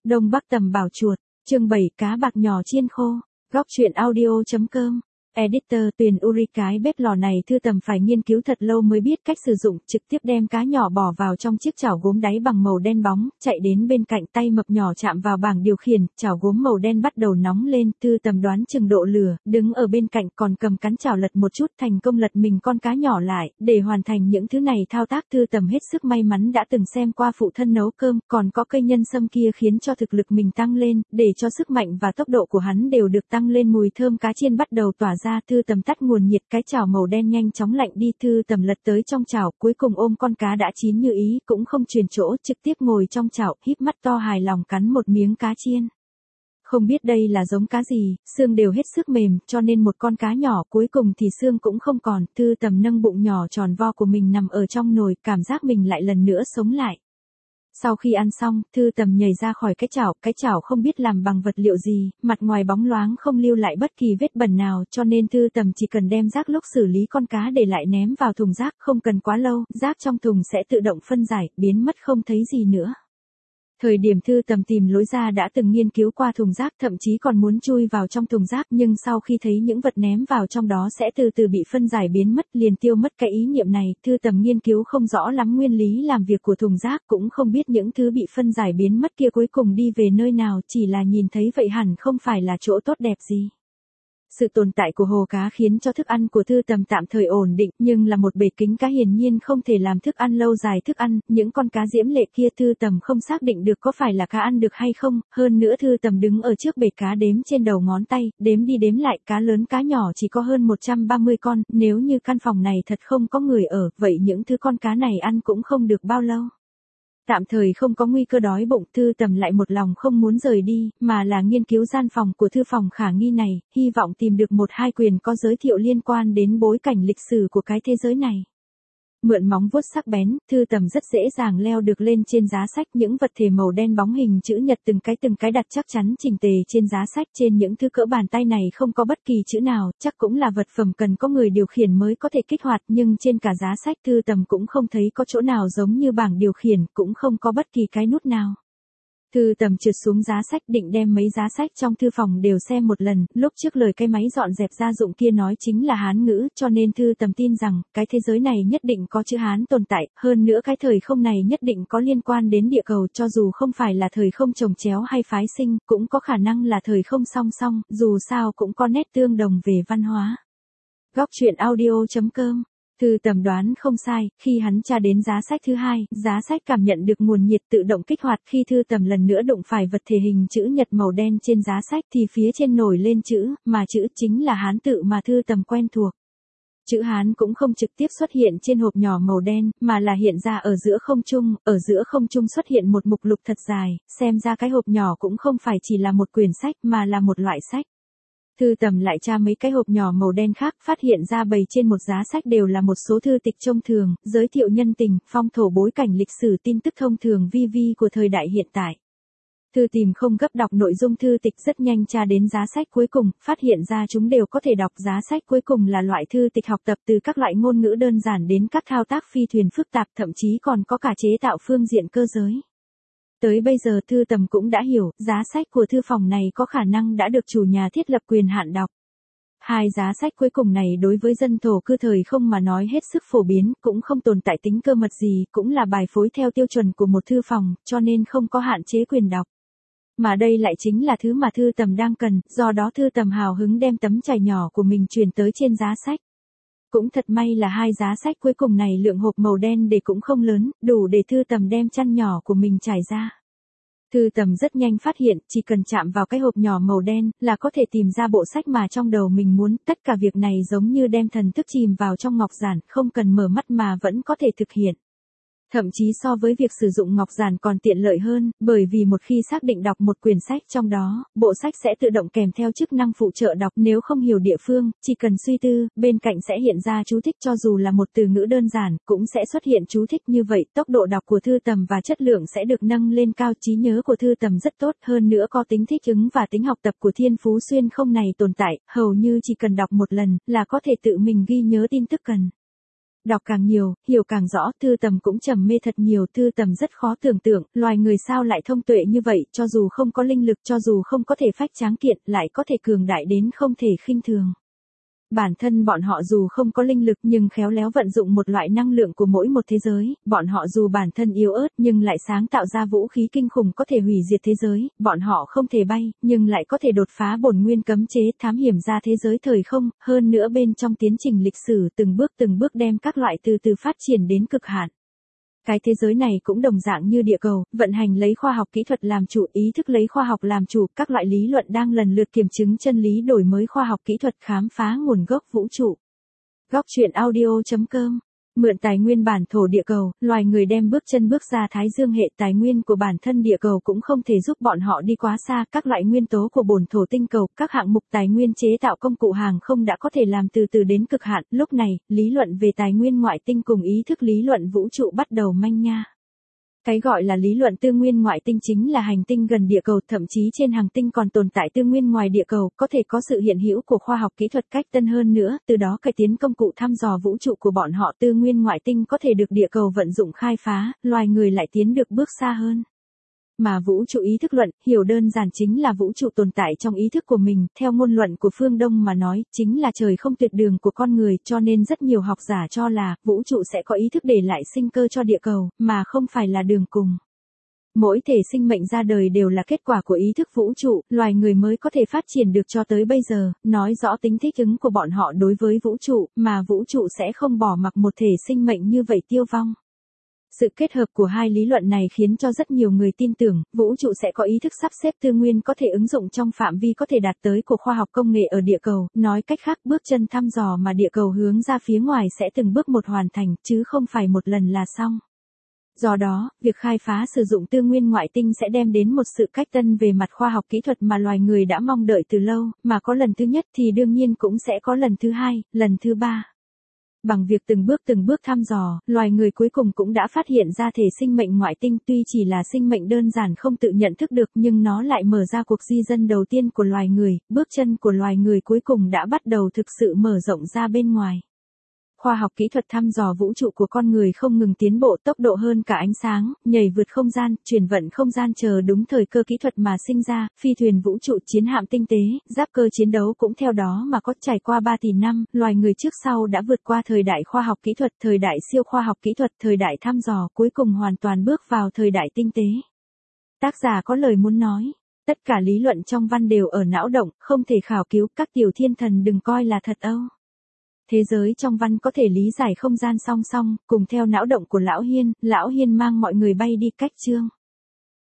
Đông Bắc tầm bảo chuột, chương 7 cá bạc nhỏ chiên khô, góc truyện audio.com. Editor Tuyền Uri, cái bếp lò này Thư Tầm phải nghiên cứu thật lâu mới biết cách sử dụng, trực tiếp đem cá nhỏ bỏ vào trong chiếc chảo gốm đáy bằng màu đen bóng, chạy đến bên cạnh, tay mập nhỏ chạm vào bảng điều khiển, chảo gốm màu đen bắt đầu nóng lên, Thư Tầm đoán chừng độ lửa, đứng ở bên cạnh còn cầm cán chảo lật một chút, thành công lật mình con cá nhỏ lại, để hoàn thành những thứ này thao tác. Thư Tầm hết sức may mắn đã từng xem qua phụ thân nấu cơm, còn có cây nhân sâm kia khiến cho thực lực mình tăng lên, để cho sức mạnh và tốc độ của hắn đều được tăng lên. Mùi thơm cá chiên bắt đầu tỏa ra, Thư Tầm tắt nguồn nhiệt, cái chảo màu đen nhanh chóng lạnh đi. Thư Tầm lật tới trong chảo, cuối cùng ôm con cá đã chín như ý, cũng không chuyển chỗ, trực tiếp ngồi trong chảo, híp mắt to hài lòng cắn một miếng cá chiên. Không biết đây là giống cá gì, xương đều hết sức mềm, cho nên một con cá nhỏ, cuối cùng thì xương cũng không còn. Thư Tầm nâng bụng nhỏ tròn vo của mình nằm ở trong nồi, cảm giác mình lại lần nữa sống lại. Sau khi ăn xong, Thư Tầm nhảy ra khỏi cái chảo không biết làm bằng vật liệu gì, mặt ngoài bóng loáng không lưu lại bất kỳ vết bẩn nào, cho nên Thư Tầm chỉ cần đem rác lúc xử lý con cá để lại ném vào thùng rác, không cần quá lâu, rác trong thùng sẽ tự động phân giải, biến mất không thấy gì nữa. Thời điểm Thư Tầm tìm lối ra đã từng nghiên cứu qua thùng rác, thậm chí còn muốn chui vào trong thùng rác, nhưng sau khi thấy những vật ném vào trong đó sẽ từ từ bị phân giải biến mất, liền tiêu mất cái ý niệm này. Thư Tầm nghiên cứu không rõ lắm nguyên lý làm việc của thùng rác, cũng không biết những thứ bị phân giải biến mất kia cuối cùng đi về nơi nào, chỉ là nhìn thấy vậy hẳn không phải là chỗ tốt đẹp gì. Sự tồn tại của hồ cá khiến cho thức ăn của Thư Tầm tạm thời ổn định, nhưng là một bể kính cá hiển nhiên không thể làm thức ăn lâu dài. Những con cá diễm lệ kia Thư Tầm không xác định được có phải là cá ăn được hay không, hơn nữa Thư Tầm đứng ở trước bể cá đếm trên đầu ngón tay, đếm đi đếm lại, cá lớn cá nhỏ chỉ có hơn 130 con, nếu như căn phòng này thật không có người ở, vậy những thứ con cá này ăn cũng không được bao lâu. Tạm thời không có nguy cơ đói bụng, Thư Tầm lại một lòng không muốn rời đi, mà là nghiên cứu gian phòng của thư phòng khả nghi này, hy vọng tìm được một hai quyển có giới thiệu liên quan đến bối cảnh lịch sử của cái thế giới này. Mượn móng vuốt sắc bén, Thư Tầm rất dễ dàng leo được lên trên giá sách, những vật thể màu đen bóng hình chữ nhật từng cái đặt chắc chắn chỉnh tề trên giá sách. Trên những thứ cỡ bàn tay này không có bất kỳ chữ nào, chắc cũng là vật phẩm cần có người điều khiển mới có thể kích hoạt, nhưng trên cả giá sách Thư Tầm cũng không thấy có chỗ nào giống như bảng điều khiển, cũng không có bất kỳ cái nút nào. Thư Tầm trượt xuống giá sách, định đem mấy giá sách trong thư phòng đều xem một lần, lúc trước lời cái máy dọn dẹp gia dụng kia nói chính là Hán ngữ, cho nên Thư Tầm tin rằng, cái thế giới này nhất định có chữ Hán tồn tại, hơn nữa cái thời không này nhất định có liên quan đến địa cầu, cho dù không phải là thời không chồng chéo hay phái sinh, cũng có khả năng là thời không song song, dù sao cũng có nét tương đồng về văn hóa. Góc truyện audio.com. Thư Tầm đoán không sai, khi hắn tra đến giá sách thứ hai, giá sách cảm nhận được nguồn nhiệt tự động kích hoạt. Khi Thư Tầm lần nữa đụng phải vật thể hình chữ nhật màu đen trên giá sách thì phía trên nổi lên chữ, mà chữ chính là Hán tự mà Thư Tầm quen thuộc. Chữ Hán cũng không trực tiếp xuất hiện trên hộp nhỏ màu đen, mà là hiện ra ở giữa không trung xuất hiện một mục lục thật dài, xem ra cái hộp nhỏ cũng không phải chỉ là một quyển sách mà là một loại sách. Thư Tầm lại tra mấy cái hộp nhỏ màu đen khác, phát hiện ra bày trên một giá sách đều là một số thư tịch trông thường, giới thiệu nhân tình, phong thổ, bối cảnh lịch sử, tin tức thông thường vi của thời đại hiện tại. Thư Tìm không gấp đọc nội dung thư tịch, rất nhanh tra đến giá sách cuối cùng, phát hiện ra chúng đều có thể đọc. Giá sách cuối cùng là loại thư tịch học tập, từ các loại ngôn ngữ đơn giản đến các thao tác phi thuyền phức tạp, thậm chí còn có cả chế tạo phương diện cơ giới. Tới bây giờ Thư Tầm cũng đã hiểu, giá sách của thư phòng này có khả năng đã được chủ nhà thiết lập quyền hạn đọc. Hai giá sách cuối cùng này đối với dân thổ cư thời không mà nói hết sức phổ biến, cũng không tồn tại tính cơ mật gì, cũng là bài phối theo tiêu chuẩn của một thư phòng, cho nên không có hạn chế quyền đọc. Mà đây lại chính là thứ mà Thư Tầm đang cần, do đó Thư Tầm hào hứng đem tấm trải nhỏ của mình truyền tới trên giá sách. Cũng thật may là hai giá sách cuối cùng này lượng hộp màu đen để cũng không lớn, đủ để Thư Tầm đem chăn nhỏ của mình trải ra. Thư Tầm rất nhanh phát hiện, chỉ cần chạm vào cái hộp nhỏ màu đen, là có thể tìm ra bộ sách mà trong đầu mình muốn, tất cả việc này giống như đem thần thức chìm vào trong ngọc giản, không cần mở mắt mà vẫn có thể thực hiện. Thậm chí so với việc sử dụng ngọc giản còn tiện lợi hơn, bởi vì một khi xác định đọc một quyển sách trong đó, bộ sách sẽ tự động kèm theo chức năng phụ trợ đọc, nếu không hiểu địa phương, chỉ cần suy tư, bên cạnh sẽ hiện ra chú thích, cho dù là một từ ngữ đơn giản, cũng sẽ xuất hiện chú thích. Như vậy, tốc độ đọc của Thư Tầm và chất lượng sẽ được nâng lên cao. Trí nhớ của Thư Tầm rất tốt, hơn nữa có tính thích ứng và tính học tập của thiên phú xuyên không này tồn tại, hầu như chỉ cần đọc một lần, là có thể tự mình ghi nhớ tin tức cần. Đọc càng nhiều, hiểu càng rõ, Thư Tầm cũng trầm mê thật nhiều, Thư Tầm rất khó tưởng tượng, loài người sao lại thông tuệ như vậy, cho dù không có linh lực, cho dù không có thể phách tráng kiện, lại có thể cường đại đến không thể khinh thường. Bản thân bọn họ dù không có linh lực nhưng khéo léo vận dụng một loại năng lượng của mỗi một thế giới, bọn họ dù bản thân yếu ớt nhưng lại sáng tạo ra vũ khí kinh khủng có thể hủy diệt thế giới, bọn họ không thể bay, nhưng lại có thể đột phá bổn nguyên cấm chế, thám hiểm ra thế giới thời không, hơn nữa bên trong tiến trình lịch sử từng bước đem các loại từ từ phát triển đến cực hạn. Cái thế giới này cũng đồng dạng như địa cầu, vận hành lấy khoa học kỹ thuật làm chủ, ý thức lấy khoa học làm chủ, các loại lý luận đang lần lượt kiểm chứng chân lý, đổi mới khoa học kỹ thuật, khám phá nguồn gốc vũ trụ. Góc truyện audio.com. Mượn tài nguyên bản thổ địa cầu, loài người đem bước chân bước ra Thái Dương hệ, tài nguyên của bản thân địa cầu cũng không thể giúp bọn họ đi quá xa, các loại nguyên tố của bổn thổ tinh cầu, các hạng mục tài nguyên chế tạo công cụ hàng không đã có thể làm từ từ đến cực hạn, lúc này, lý luận về tài nguyên ngoại tinh cùng ý thức lý luận vũ trụ bắt đầu manh nha. Cái gọi là lý luận tư nguyên ngoại tinh chính là hành tinh gần địa cầu, thậm chí trên hành tinh còn tồn tại tư nguyên ngoài địa cầu, có thể có sự hiện hữu của khoa học kỹ thuật cách tân hơn nữa, từ đó cải tiến công cụ thăm dò vũ trụ của bọn họ, tư nguyên ngoại tinh có thể được địa cầu vận dụng khai phá, loài người lại tiến được bước xa hơn. Mà vũ trụ ý thức luận, hiểu đơn giản chính là vũ trụ tồn tại trong ý thức của mình, theo ngôn luận của phương Đông mà nói, chính là trời không tuyệt đường của con người, cho nên rất nhiều học giả cho là, vũ trụ sẽ có ý thức để lại sinh cơ cho địa cầu, mà không phải là đường cùng. Mỗi thể sinh mệnh ra đời đều là kết quả của ý thức vũ trụ, loài người mới có thể phát triển được cho tới bây giờ, nói rõ tính thích ứng của bọn họ đối với vũ trụ, mà vũ trụ sẽ không bỏ mặc một thể sinh mệnh như vậy tiêu vong. Sự kết hợp của hai lý luận này khiến cho rất nhiều người tin tưởng, vũ trụ sẽ có ý thức sắp xếp tư nguyên có thể ứng dụng trong phạm vi có thể đạt tới của khoa học công nghệ ở địa cầu, nói cách khác bước chân thăm dò mà địa cầu hướng ra phía ngoài sẽ từng bước một hoàn thành, chứ không phải một lần là xong. Do đó, việc khai phá sử dụng tư nguyên ngoại tinh sẽ đem đến một sự cách tân về mặt khoa học kỹ thuật mà loài người đã mong đợi từ lâu, mà có lần thứ nhất thì đương nhiên cũng sẽ có lần thứ hai, lần thứ ba. Bằng việc từng bước thăm dò, loài người cuối cùng cũng đã phát hiện ra thể sinh mệnh ngoại tinh, tuy chỉ là sinh mệnh đơn giản không tự nhận thức được nhưng nó lại mở ra cuộc di dân đầu tiên của loài người, bước chân của loài người cuối cùng đã bắt đầu thực sự mở rộng ra bên ngoài. Khoa học kỹ thuật thăm dò vũ trụ của con người không ngừng tiến bộ, tốc độ hơn cả ánh sáng, nhảy vượt không gian, chuyển vận không gian chờ đúng thời cơ kỹ thuật mà sinh ra, phi thuyền vũ trụ, chiến hạm tinh tế, giáp cơ chiến đấu cũng theo đó mà có, trải qua 3 tỷ năm, loài người trước sau đã vượt qua thời đại khoa học kỹ thuật, thời đại siêu khoa học kỹ thuật, thời đại thăm dò, cuối cùng hoàn toàn bước vào thời đại tinh tế. Tác giả có lời muốn nói, tất cả lý luận trong văn đều ở não động, không thể khảo cứu, các tiểu thiên thần đừng coi là thật âu. Thế giới trong văn có thể lý giải không gian song song, cùng theo não động của Lão Hiên mang mọi người bay đi cách chương.